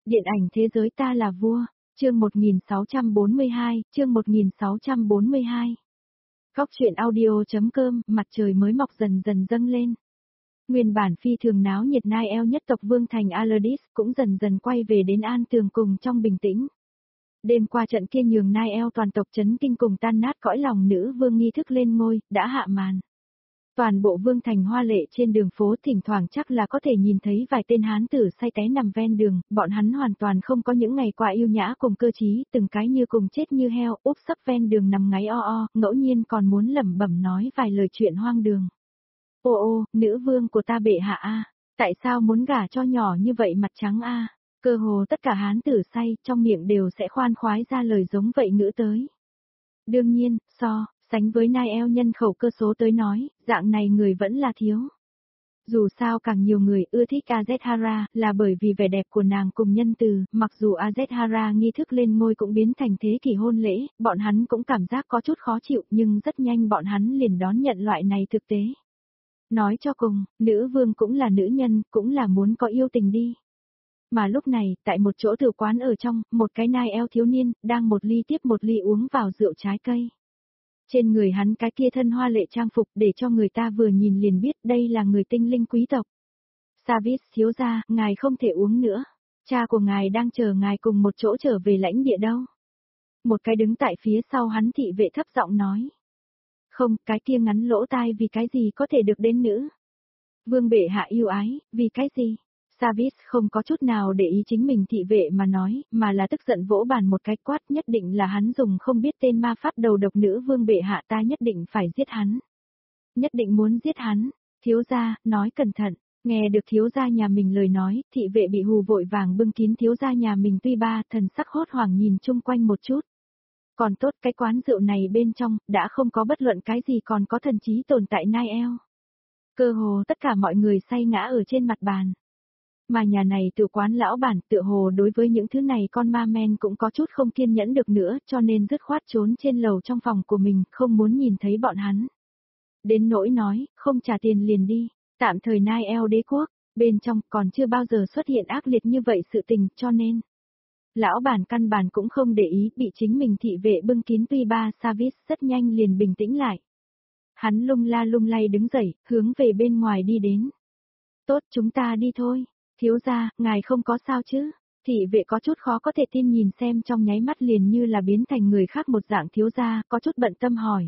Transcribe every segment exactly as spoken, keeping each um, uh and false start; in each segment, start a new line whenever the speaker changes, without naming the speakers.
Điện ảnh thế giới ta là vua, chương một nghìn sáu trăm bốn mươi hai, chương một nghìn sáu trăm bốn mươi hai. Góc truyện audio.com, mặt trời mới mọc dần dần dâng lên. Nguyên bản phi thường náo nhiệt Nile nhất tộc Vương thành Aladis cũng dần dần quay về đến an tường cùng trong bình tĩnh. Đêm qua trận kia nhường Nile toàn tộc chấn kinh cùng tan nát cõi lòng nữ vương nghi thức lên ngôi, đã hạ màn. Toàn bộ Vương thành hoa lệ trên đường phố thỉnh thoảng chắc là có thể nhìn thấy vài tên hán tử say té nằm ven đường, bọn hắn hoàn toàn không có những ngày qua yêu nhã cùng cơ trí, từng cái như cùng chết như heo, úp sấp ven đường nằm ngáy o o, ngẫu nhiên còn muốn lẩm bẩm nói vài lời chuyện hoang đường. Ô ô, nữ vương của ta bệ hạ a, tại sao muốn gả cho nhỏ như vậy mặt trắng a? Cơ hồ tất cả hán tử say, trong miệng đều sẽ khoan khoái ra lời giống vậy ngữ tới. Đương nhiên, so sánh với Nile nhân khẩu cơ số tới nói, dạng này người vẫn là thiếu. Dù sao càng nhiều người ưa thích Azethara là bởi vì vẻ đẹp của nàng cùng nhân từ, mặc dù Azethara nghi thức lên ngôi cũng biến thành thế kỷ hôn lễ, bọn hắn cũng cảm giác có chút khó chịu nhưng rất nhanh bọn hắn liền đón nhận loại này thực tế. Nói cho cùng, nữ vương cũng là nữ nhân, cũng là muốn có yêu tình đi. Mà lúc này, tại một chỗ tử quán ở trong, một cái Nile thiếu niên, đang một ly tiếp một ly uống vào rượu trái cây. Trên người hắn cái kia thân hoa lệ trang phục để cho người ta vừa nhìn liền biết đây là người tinh linh quý tộc. Savis thiếu gia, ngài không thể uống nữa. Cha của ngài đang chờ ngài cùng một chỗ trở về lãnh địa đâu. Một cái đứng tại phía sau hắn thị vệ thấp giọng nói. Không, cái kia ngắn lỗ tai vì cái gì có thể được đến nữ. Vương bệ hạ yêu ái, vì cái gì? Savis không có chút nào để ý chính mình thị vệ mà nói, mà là tức giận vỗ bàn một cái quát, nhất định là hắn dùng không biết tên ma pháp đầu độc nữ vương bệ hạ, ta nhất định phải giết hắn. Nhất định muốn giết hắn. Thiếu gia, nói cẩn thận. Nghe được thiếu gia nhà mình lời nói, thị vệ bị hù vội vàng bưng kín thiếu gia nhà mình, tuy ba thần sắc hốt hoảng nhìn chung quanh một chút. Còn tốt cái quán rượu này bên trong, đã không có bất luận cái gì còn có thần trí tồn tại Nile. Cơ hồ tất cả mọi người say ngã ở trên mặt bàn. Mà nhà này tự quán lão bản tựa hồ đối với những thứ này con ma men cũng có chút không kiên nhẫn được nữa cho nên dứt khoát trốn trên lầu trong phòng của mình, không muốn nhìn thấy bọn hắn. Đến nỗi nói, không trả tiền liền đi, tạm thời Nile đế quốc, bên trong còn chưa bao giờ xuất hiện ác liệt như vậy sự tình cho nên. Lão bản căn bản cũng không để ý bị chính mình thị vệ bưng kín, tuy ba Savis rất nhanh liền bình tĩnh lại. Hắn lung la lung lay đứng dậy, hướng về bên ngoài đi đến. Tốt, chúng ta đi thôi. Thiếu gia, ngài không có sao chứ? Thị vệ có chút khó có thể tin nhìn xem trong nháy mắt liền như là biến thành người khác một dạng thiếu gia, có chút bận tâm hỏi.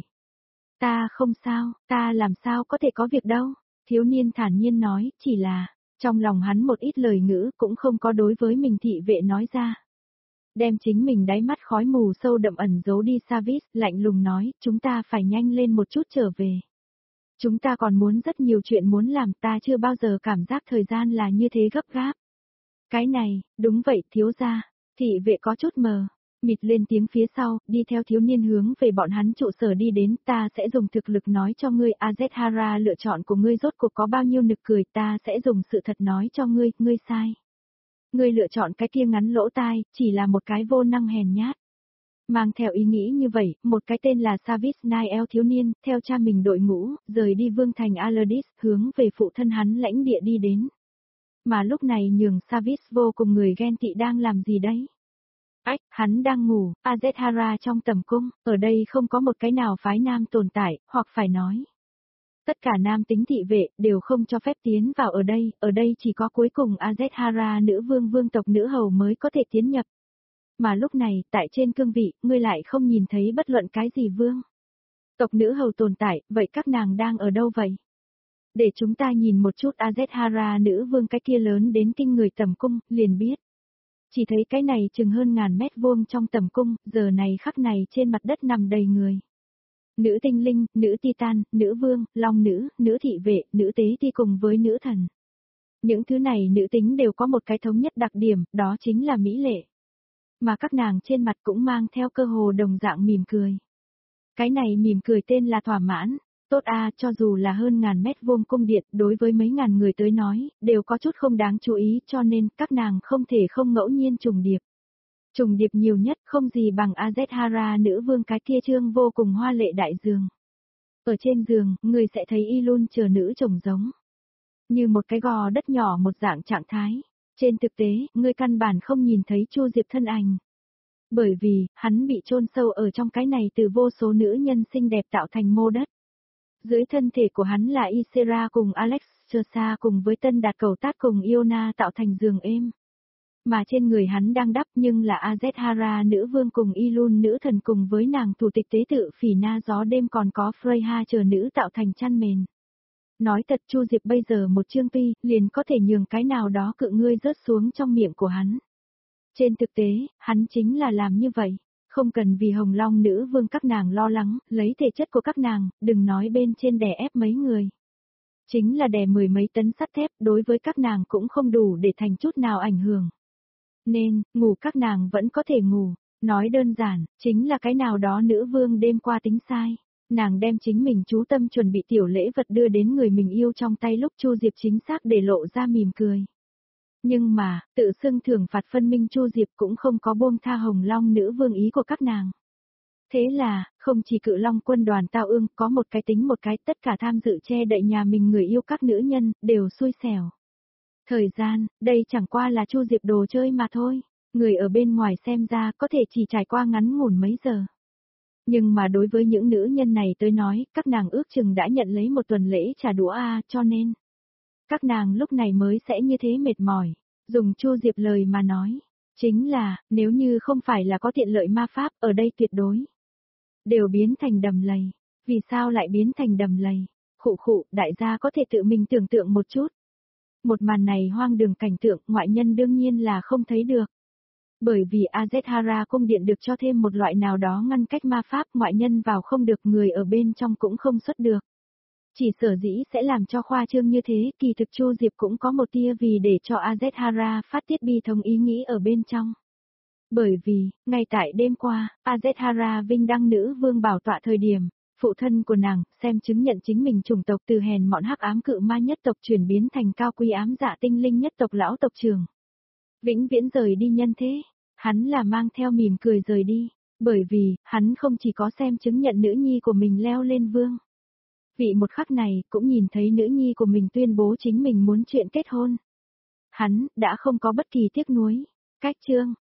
Ta không sao, ta làm sao có thể có việc đâu? Thiếu niên thản nhiên nói, chỉ là, trong lòng hắn một ít lời ngữ cũng không có đối với mình thị vệ nói ra. Đem chính mình đáy mắt khói mù sâu đậm ẩn giấu đi. Savis lạnh lùng nói, chúng ta phải nhanh lên một chút trở về. Chúng ta còn muốn rất nhiều chuyện muốn làm, ta chưa bao giờ cảm giác thời gian là như thế gấp gáp. Cái này, đúng vậy thiếu gia, thị vệ có chút mờ, mịt lên tiếng phía sau, đi theo thiếu niên hướng về bọn hắn trụ sở đi đến, ta sẽ dùng thực lực nói cho ngươi, Azethara lựa chọn của ngươi rốt cuộc có bao nhiêu nực cười, ta sẽ dùng sự thật nói cho ngươi, ngươi sai. Ngươi lựa chọn cái kia ngắn lỗ tai, chỉ là một cái vô năng hèn nhát. Mang theo ý nghĩ như vậy, một cái tên là Savis Nile thiếu niên, theo cha mình đội ngũ, rời đi Vương thành Aladis, hướng về phụ thân hắn lãnh địa đi đến. Mà lúc này nhường Savis vô cùng người ghen tị đang làm gì đấy? Ách, hắn đang ngủ, Azethara trong tầm cung, ở đây không có một cái nào phái nam tồn tại, hoặc phải nói. Tất cả nam tính thị vệ đều không cho phép tiến vào ở đây, ở đây chỉ có cuối cùng Azethara nữ vương vương tộc nữ hầu mới có thể tiến nhập. Mà lúc này, tại trên cương vị, ngươi lại không nhìn thấy bất luận cái gì vương tộc nữ hầu tồn tại, vậy các nàng đang ở đâu vậy? Để chúng ta nhìn một chút Azethara nữ vương cái kia lớn đến kinh người tầm cung, liền biết. Chỉ thấy cái này chừng hơn ngàn mét vuông trong tầm cung, giờ này khắc này trên mặt đất nằm đầy người. Nữ tinh linh, nữ titan, nữ vương, long nữ, nữ thị vệ, nữ tế ti cùng với nữ thần. Những thứ này nữ tính đều có một cái thống nhất đặc điểm, đó chính là mỹ lệ. Mà các nàng trên mặt cũng mang theo cơ hồ đồng dạng mỉm cười. Cái này mỉm cười tên là thỏa mãn, tốt a, cho dù là hơn ngàn mét vuông cung điện, đối với mấy ngàn người tới nói, đều có chút không đáng chú ý cho nên các nàng không thể không ngẫu nhiên trùng điệp. Trùng điệp nhiều nhất không gì bằng Azethara nữ vương cái kia trương vô cùng hoa lệ đại giường. Ở trên giường, người sẽ thấy y luôn chờ nữ chồng giống. Như một cái gò đất nhỏ một dạng trạng thái. Trên thực tế, ngươi căn bản không nhìn thấy Chu Diệp thân ảnh. Bởi vì, hắn bị chôn sâu ở trong cái này từ vô số nữ nhân xinh đẹp tạo thành mô đất. Dưới thân thể của hắn là Ysera cùng Alexstrasza cùng với Tân Đạt Cầu Tát cùng Iona tạo thành giường êm. Mà trên người hắn đang đắp nhưng là Azethara nữ vương cùng Ilun nữ thần cùng với nàng thủ tịch tế tự Phỉ Na gió đêm còn có Freyja chờ nữ tạo thành chăn mền. Nói thật Chu Diệp bây giờ một chương tuy, liền có thể nhường cái nào đó cự ngươi rớt xuống trong miệng của hắn. Trên thực tế, hắn chính là làm như vậy, không cần vì Hồng Long nữ vương các nàng lo lắng, lấy thể chất của các nàng, đừng nói bên trên đè ép mấy người. Chính là đè mười mấy tấn sắt thép đối với các nàng cũng không đủ để thành chút nào ảnh hưởng. Nên, ngủ các nàng vẫn có thể ngủ, nói đơn giản, chính là cái nào đó nữ vương đêm qua tính sai. Nàng đem chính mình chú tâm chuẩn bị tiểu lễ vật đưa đến người mình yêu trong tay lúc Chu Diệp chính xác để lộ ra mỉm cười. Nhưng mà, tự xưng thưởng phạt phân minh Chu Diệp cũng không có buông tha Hồng Long nữ vương ý của các nàng. Thế là, không chỉ cự long quân đoàn Tao Ương có một cái tính một cái tất cả tham dự che đậy nhà mình người yêu các nữ nhân, đều xui xẻo. Thời gian, đây chẳng qua là Chu Diệp đồ chơi mà thôi, người ở bên ngoài xem ra có thể chỉ trải qua ngắn ngủn mấy giờ. Nhưng mà đối với những nữ nhân này tới nói, các nàng ước chừng đã nhận lấy một tuần lễ trả đũa a cho nên. Các nàng lúc này mới sẽ như thế mệt mỏi, dùng Chu Diệp lời mà nói. Chính là, nếu như không phải là có tiện lợi ma pháp ở đây tuyệt đối. Đều biến thành đầm lầy. Vì sao lại biến thành đầm lầy? Khụ khụ, đại gia có thể tự mình tưởng tượng một chút. Một màn này hoang đường cảnh tượng ngoại nhân đương nhiên là không thấy được. Bởi vì Azethara cung điện được cho thêm một loại nào đó ngăn cách ma pháp ngoại nhân vào không được người ở bên trong cũng không xuất được. Chỉ sở dĩ sẽ làm cho khoa trương như thế kỳ thực Chu Diệp cũng có một tia vì để cho Azethara phát tiết bi thống ý nghĩ ở bên trong. Bởi vì, ngay tại đêm qua, Azethara vinh đăng nữ vương bảo tọa thời điểm, phụ thân của nàng xem chứng nhận chính mình chủng tộc từ hèn mọn hắc ám cự ma nhất tộc chuyển biến thành cao quý ám dạ tinh linh nhất tộc lão tộc trưởng. Vĩnh viễn rời đi nhân thế, hắn là mang theo mỉm cười rời đi, bởi vì, hắn không chỉ có xem chứng nhận nữ nhi của mình leo lên vương. Vị một khắc này cũng nhìn thấy nữ nhi của mình tuyên bố chính mình muốn chuyện kết hôn. Hắn đã không có bất kỳ tiếc nuối. Cách chương